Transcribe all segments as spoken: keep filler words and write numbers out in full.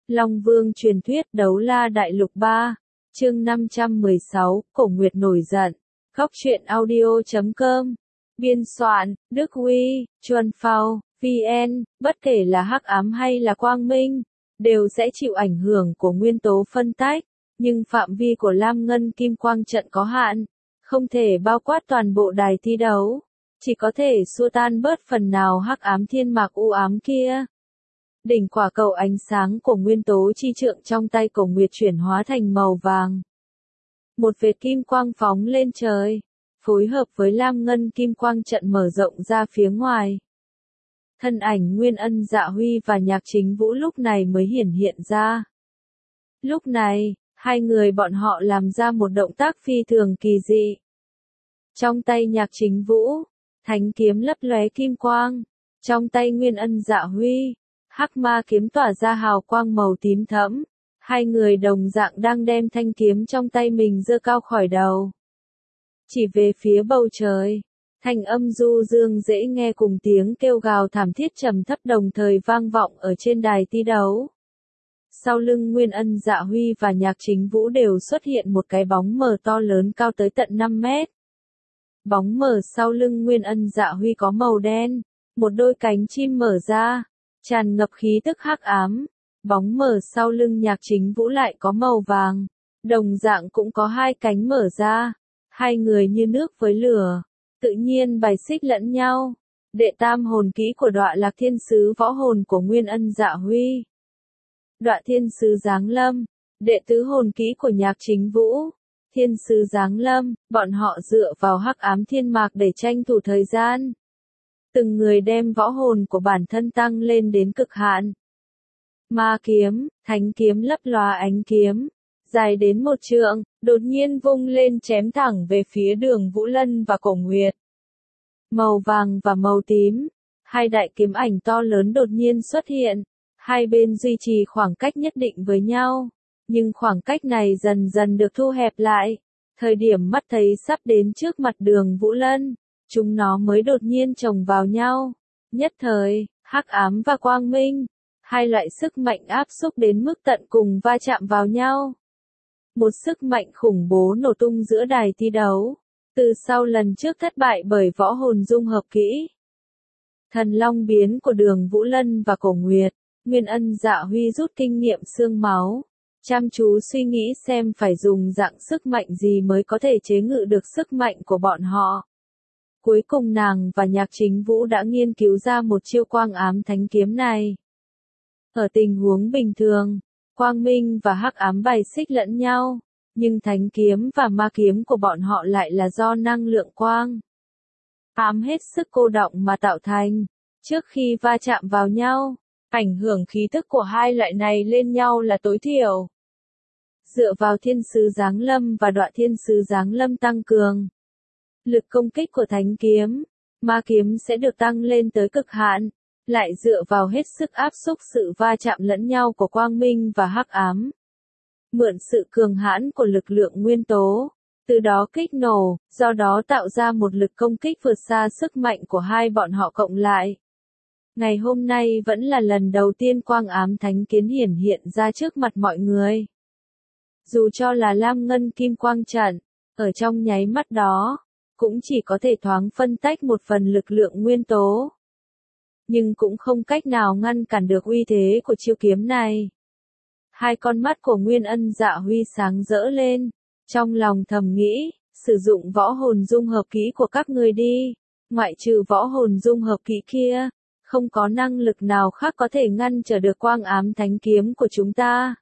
Long Vương truyền thuyết Đấu La Đại Lục ba, chương năm trăm mười sáu, Cổ Nguyệt nổi giận. Góc truyện audio chấm com. Biên soạn, Đức Huy, Chuân Phao, vê en, bất kể là hắc ám hay là quang minh, đều sẽ chịu ảnh hưởng của nguyên tố phân tách, nhưng phạm vi của Lam Ngân Kim Quang trận có hạn, không thể bao quát toàn bộ đài thi đấu, chỉ có thể xua tan bớt phần nào hắc ám thiên mạc u ám kia. Đỉnh quả cầu ánh sáng của nguyên tố chi trượng trong tay Cổ Nguyệt chuyển hóa thành màu vàng. Một vệt kim quang phóng lên trời, phối hợp với Lam Ngân Kim Quang trận mở rộng ra phía ngoài. Thân ảnh Nguyên Ân Dạ Huy và Nhạc Chính Vũ lúc này mới hiển hiện ra. Lúc này, hai người bọn họ làm ra một động tác phi thường kỳ dị. Trong tay Nhạc Chính Vũ, thánh kiếm lấp lóe kim quang, trong tay Nguyên Ân Dạ Huy, hắc ma kiếm tỏa ra hào quang màu tím thẫm, hai người đồng dạng đang đem thanh kiếm trong tay mình giơ cao khỏi đầu. Chỉ về phía bầu trời, thanh âm du dương dễ nghe cùng tiếng kêu gào thảm thiết trầm thấp đồng thời vang vọng ở trên đài thi đấu. Sau lưng Nguyên Ân Dạ Huy và Nhạc Chính Vũ đều xuất hiện một cái bóng mờ to lớn cao tới tận năm mét. Bóng mờ sau lưng Nguyên Ân Dạ Huy có màu đen, một đôi cánh chim mở ra, tràn ngập khí tức hắc ám. Bóng mờ sau lưng Nhạc Chính Vũ lại có màu vàng, đồng dạng cũng có hai cánh mở ra, hai người như nước với lửa, tự nhiên bài xích lẫn nhau. Đệ tam hồn kỹ của Đọa Lạc Thiên Sứ võ hồn của Nguyên Ân Dạ Huy. Đọa Thiên Sứ Giáng Lâm, đệ tứ hồn kỹ của Nhạc Chính Vũ. Thiên Sứ Giáng Lâm, bọn họ dựa vào hắc ám thiên mạc để tranh thủ thời gian. Từng người đem võ hồn của bản thân tăng lên đến cực hạn. Ma kiếm, thánh kiếm lấp lóa ánh kiếm, dài đến một trượng, đột nhiên vung lên chém thẳng về phía Đường Vũ Lân và Cổ Nguyệt. Màu vàng và màu tím, hai đại kiếm ảnh to lớn đột nhiên xuất hiện, hai bên duy trì khoảng cách nhất định với nhau, nhưng khoảng cách này dần dần được thu hẹp lại. Thời điểm mắt thấy sắp đến trước mặt Đường Vũ Lân, chúng nó mới đột nhiên chồng vào nhau. Nhất thời, hắc ám và quang minh, hai loại sức mạnh áp xúc đến mức tận cùng va chạm vào nhau. Một sức mạnh khủng bố nổ tung giữa đài thi đấu, từ sau lần trước thất bại bởi võ hồn dung hợp kỹ. Thần Long biến của Đường Vũ Lân và Cổ Nguyệt, Nguyên Ân Dạ Huy rút kinh nghiệm xương máu, chăm chú suy nghĩ xem phải dùng dạng sức mạnh gì mới có thể chế ngự được sức mạnh của bọn họ. Cuối cùng nàng và Nhạc Chính Vũ đã nghiên cứu ra một chiêu quang ám thánh kiếm này. Ở tình huống bình thường, quang minh và hắc ám bài xích lẫn nhau, nhưng thánh kiếm và ma kiếm của bọn họ lại là do năng lượng quang ám hết sức cô đọng mà tạo thành. Trước khi va chạm vào nhau, ảnh hưởng khí tức của hai loại này lên nhau là tối thiểu. Dựa vào Thiên Sứ Giáng Lâm và Đọa Thiên Sứ Giáng Lâm tăng cường, lực công kích của thánh kiếm, ma kiếm sẽ được tăng lên tới cực hạn, lại dựa vào hết sức áp xúc sự va chạm lẫn nhau của quang minh và hắc ám. Mượn sự cường hãn của lực lượng nguyên tố, từ đó kích nổ, do đó tạo ra một lực công kích vượt xa sức mạnh của hai bọn họ cộng lại. Ngày hôm nay vẫn là lần đầu tiên quang ám thánh kiếm hiển hiện ra trước mặt mọi người. Dù cho là Lam Ngân Kim Quang trận, ở trong nháy mắt đó, cũng chỉ có thể thoáng phân tách một phần lực lượng nguyên tố. Nhưng cũng không cách nào ngăn cản được uy thế của chiêu kiếm này. Hai con mắt của Nguyên Ân Dạ Huy sáng rỡ lên, trong lòng thầm nghĩ, sử dụng võ hồn dung hợp kỹ của các người đi, ngoại trừ võ hồn dung hợp kỹ kia, không có năng lực nào khác có thể ngăn trở được quang ám thánh kiếm của chúng ta.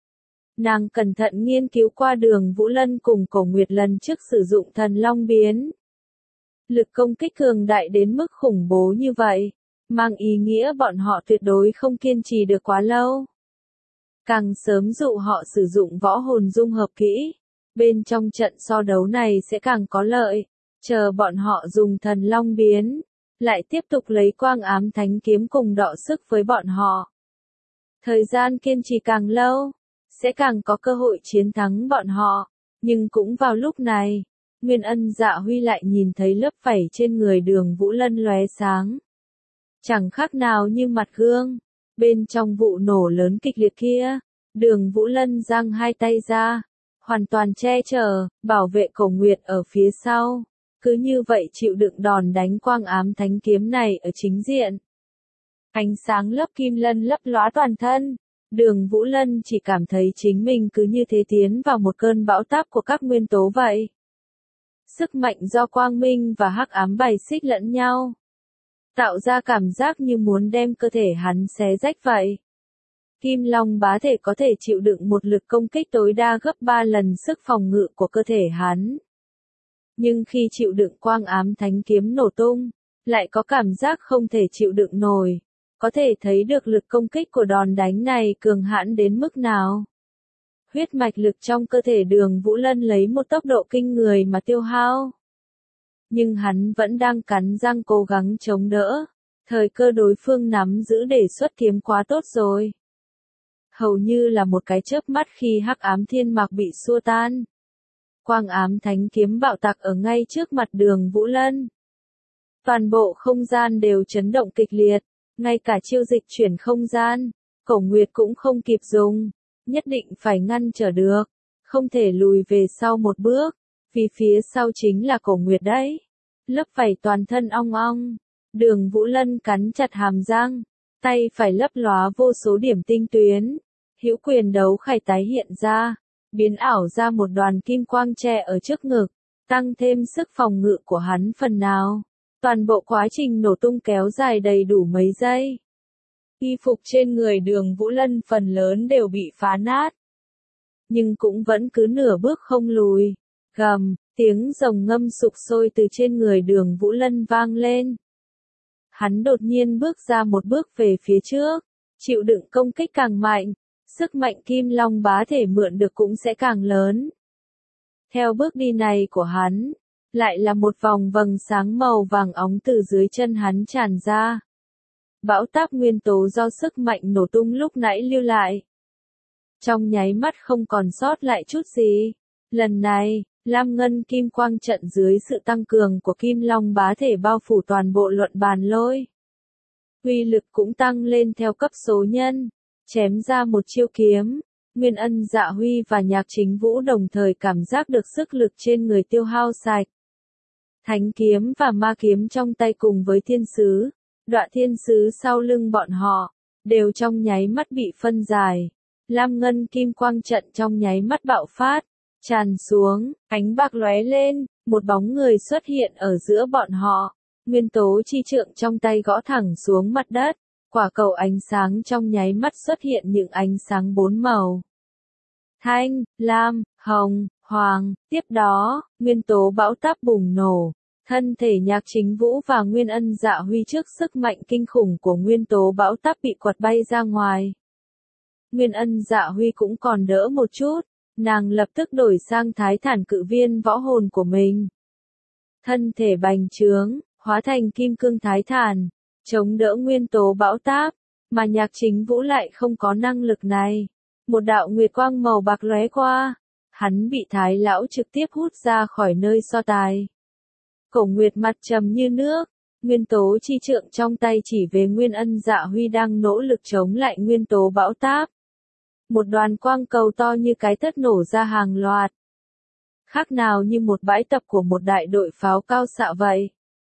Nàng cẩn thận nghiên cứu qua Đường Vũ Lân cùng Cổ Nguyệt lần trước sử dụng thần long biến. Lực công kích cường đại đến mức khủng bố như vậy, mang ý nghĩa bọn họ tuyệt đối không kiên trì được quá lâu. Càng sớm dụ họ sử dụng võ hồn dung hợp kỹ, bên trong trận so đấu này sẽ càng có lợi, chờ bọn họ dùng thần long biến, lại tiếp tục lấy quang ám thánh kiếm cùng đọ sức với bọn họ. Thời gian kiên trì càng lâu, sẽ càng có cơ hội chiến thắng bọn họ, nhưng cũng vào lúc này, Nguyên Ân Dạ Huy lại nhìn thấy lớp vảy trên người Đường Vũ Lân lóe sáng. Chẳng khác nào như mặt gương, Bên trong vụ nổ lớn kịch liệt kia, Đường Vũ Lân giang hai tay ra, hoàn toàn che chở, bảo vệ Cổ Nguyệt ở phía sau. Cứ như vậy chịu đựng đòn đánh quang ám thánh kiếm này ở chính diện. Ánh sáng lớp kim lân lấp lóa toàn thân. Đường Vũ Lân chỉ cảm thấy chính mình cứ như thế tiến vào một cơn bão táp của các nguyên tố vậy. Sức mạnh do quang minh và hắc ám bài xích lẫn nhau, tạo ra cảm giác như muốn đem cơ thể hắn xé rách vậy. Kim Long bá thể có thể chịu đựng một lực công kích tối đa gấp ba lần sức phòng ngự của cơ thể hắn. Nhưng khi chịu đựng quang ám thánh kiếm nổ tung, lại có cảm giác không thể chịu đựng nổi. Có thể thấy được lực công kích của đòn đánh này cường hãn đến mức nào. Huyết mạch lực trong cơ thể Đường Vũ Lân lấy một tốc độ kinh người mà tiêu hao. Nhưng hắn vẫn đang cắn răng cố gắng chống đỡ. Thời cơ đối phương nắm giữ để xuất kiếm quá tốt rồi. Hầu như là một cái chớp mắt khi hắc ám thiên mạc bị xua tan. Quang ám thánh kiếm bạo tạc ở ngay trước mặt Đường Vũ Lân. Toàn bộ không gian đều chấn động kịch liệt. Ngay cả chiêu dịch chuyển không gian, Cổ Nguyệt cũng không kịp dùng, nhất định phải ngăn trở được, không thể lùi về sau một bước, vì phía sau chính là Cổ Nguyệt đấy. Lấp vảy toàn thân ong ong, Đường Vũ Lân cắn chặt hàm răng, tay phải lấp lóa vô số điểm tinh tuyến, hữu quyền đấu khải tái hiện ra, biến ảo ra một đoàn kim quang che ở trước ngực, tăng thêm sức phòng ngự của hắn phần nào. Toàn bộ quá trình nổ tung kéo dài đầy đủ mấy giây. Y phục trên người Đường Vũ Lân phần lớn đều bị phá nát. Nhưng cũng vẫn cứ nửa bước không lùi. Gầm, tiếng rồng ngâm sục sôi từ trên người Đường Vũ Lân vang lên. Hắn đột nhiên bước ra một bước về phía trước, chịu đựng công kích càng mạnh, sức mạnh Kim Long bá thể mượn được cũng sẽ càng lớn. Theo bước đi này của hắn, lại là một vòng vầng sáng màu vàng óng từ dưới chân hắn tràn ra. Bão táp nguyên tố do sức mạnh nổ tung lúc nãy lưu lại. Trong nháy mắt không còn sót lại chút gì. Lần này, lam ngân kim quang trận dưới sự tăng cường của Kim Long bá thể bao phủ toàn bộ luận bàn lôi. Uy lực cũng tăng lên theo cấp số nhân. Chém ra một chiêu kiếm. Nguyên Ân Dạ Huy và Nhạc Chính Vũ đồng thời cảm giác được sức lực trên người tiêu hao sạch. Thánh kiếm và ma kiếm trong tay cùng với thiên sứ, Đoạ thiên sứ sau lưng bọn họ, đều trong nháy mắt bị phân giải. Lam ngân kim quang trận trong nháy mắt bạo phát, tràn xuống, ánh bạc lóe lên, một bóng người xuất hiện ở giữa bọn họ. Nguyên tố chi trượng trong tay gõ thẳng xuống mặt đất, quả cầu ánh sáng trong nháy mắt xuất hiện những ánh sáng bốn màu. Thanh, lam, hồng, hoàng, tiếp đó, nguyên tố bão táp bùng nổ. Thân thể Nhạc Chính Vũ và Nguyên Ân Dạ Huy trước sức mạnh kinh khủng của nguyên tố bão táp bị quật bay ra ngoài. Nguyên Ân Dạ Huy cũng còn đỡ một chút, nàng lập tức đổi sang thái thản cự viên võ hồn của mình. Thân thể bành trướng, hóa thành kim cương thái thản, chống đỡ nguyên tố bão táp, mà Nhạc Chính Vũ lại không có năng lực này. Một đạo nguyệt quang màu bạc lóe qua, hắn bị Thái lão trực tiếp hút ra khỏi nơi so tài. Cổ Nguyệt mặt trầm như nước, nguyên tố chi trượng trong tay chỉ về Nguyên Ân Dạ Huy đang nỗ lực chống lại nguyên tố bão táp. Một đoàn quang cầu to như cái thất nổ ra hàng loạt. Khác nào như một bãi tập của một đại đội pháo cao xạ vậy.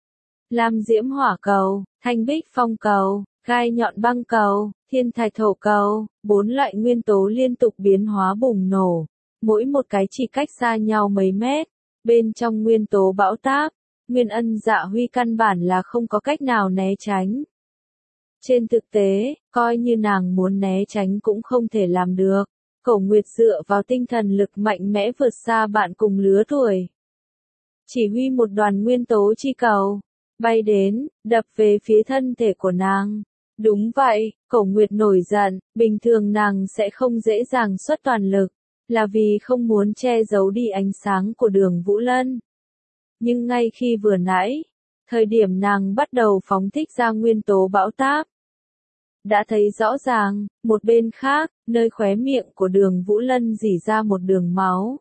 Lam diễm hỏa cầu, thanh bích phong cầu, gai nhọn băng cầu, thiên thạch thổ cầu, bốn loại nguyên tố liên tục biến hóa bùng nổ, mỗi một cái chỉ cách xa nhau mấy mét. Bên trong nguyên tố bão táp, Nguyên Ân Dạ Huy căn bản là không có cách nào né tránh. Trên thực tế, coi như nàng muốn né tránh cũng không thể làm được. Cổ Nguyệt dựa vào tinh thần lực mạnh mẽ vượt xa bạn cùng lứa tuổi. Chỉ huy một đoàn nguyên tố chi cầu, bay đến, đập về phía thân thể của nàng. Đúng vậy, Cổ Nguyệt nổi giận, bình thường nàng sẽ không dễ dàng xuất toàn lực, là vì không muốn che giấu đi ánh sáng của Đường Vũ Lân. Nhưng ngay khi vừa nãy, thời điểm nàng bắt đầu phóng thích ra nguyên tố bão táp, đã thấy rõ ràng, một bên khác, nơi khóe miệng của Đường Vũ Lân rỉ ra một đường máu.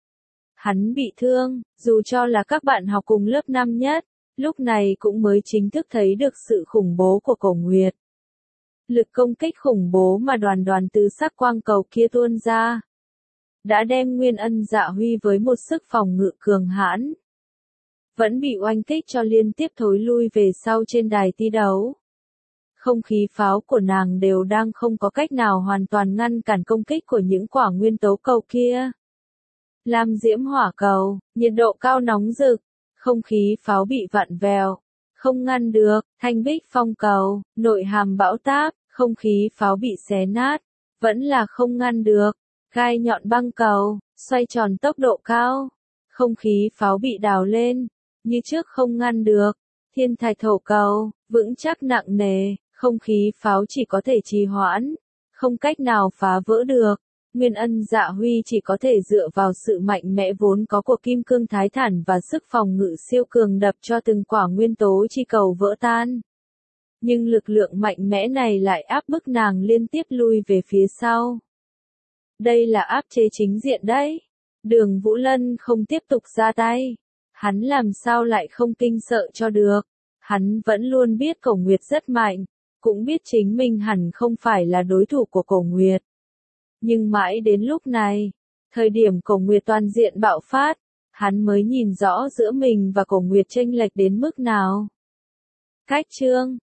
Hắn bị thương, dù cho là các bạn học cùng lớp năm nhất, lúc này cũng mới chính thức thấy được sự khủng bố của Cổ Nguyệt. Lực công kích khủng bố mà đoàn đoàn từ sắc quang cầu kia tuôn ra, đã đem Nguyên Ân Dạ Huy với một sức phòng ngự cường hãn, vẫn bị oanh kích cho liên tiếp thối lui về sau trên đài thi đấu. Không khí pháo của nàng đều đang không có cách nào hoàn toàn ngăn cản công kích của những quả nguyên tố cầu kia. Lam diễm hỏa cầu, nhiệt độ cao nóng rực, không khí pháo bị vặn vẹo, không ngăn được. Thanh bích phong cầu, nội hàm bão táp, không khí pháo bị xé nát, vẫn là không ngăn được. Gai nhọn băng cầu, xoay tròn tốc độ cao, không khí pháo bị đào lên, như trước không ngăn được. Thiên thạch thổ cầu, vững chắc nặng nề, không khí pháo chỉ có thể trì hoãn, không cách nào phá vỡ được. Nguyên Ân Dạ Huy chỉ có thể dựa vào sự mạnh mẽ vốn có của kim cương thái thản và sức phòng ngự siêu cường đập cho từng quả nguyên tố chi cầu vỡ tan. Nhưng lực lượng mạnh mẽ này lại áp bức nàng liên tiếp lui về phía sau. Đây là áp chế chính diện đấy. Đường Vũ Lân không tiếp tục ra tay. Hắn làm sao lại không kinh sợ cho được. Hắn vẫn luôn biết Cổ Nguyệt rất mạnh, cũng biết chính mình hẳn không phải là đối thủ của Cổ Nguyệt. Nhưng mãi đến lúc này, thời điểm Cổ Nguyệt toàn diện bạo phát, hắn mới nhìn rõ giữa mình và Cổ Nguyệt chênh lệch đến mức nào. Cách chương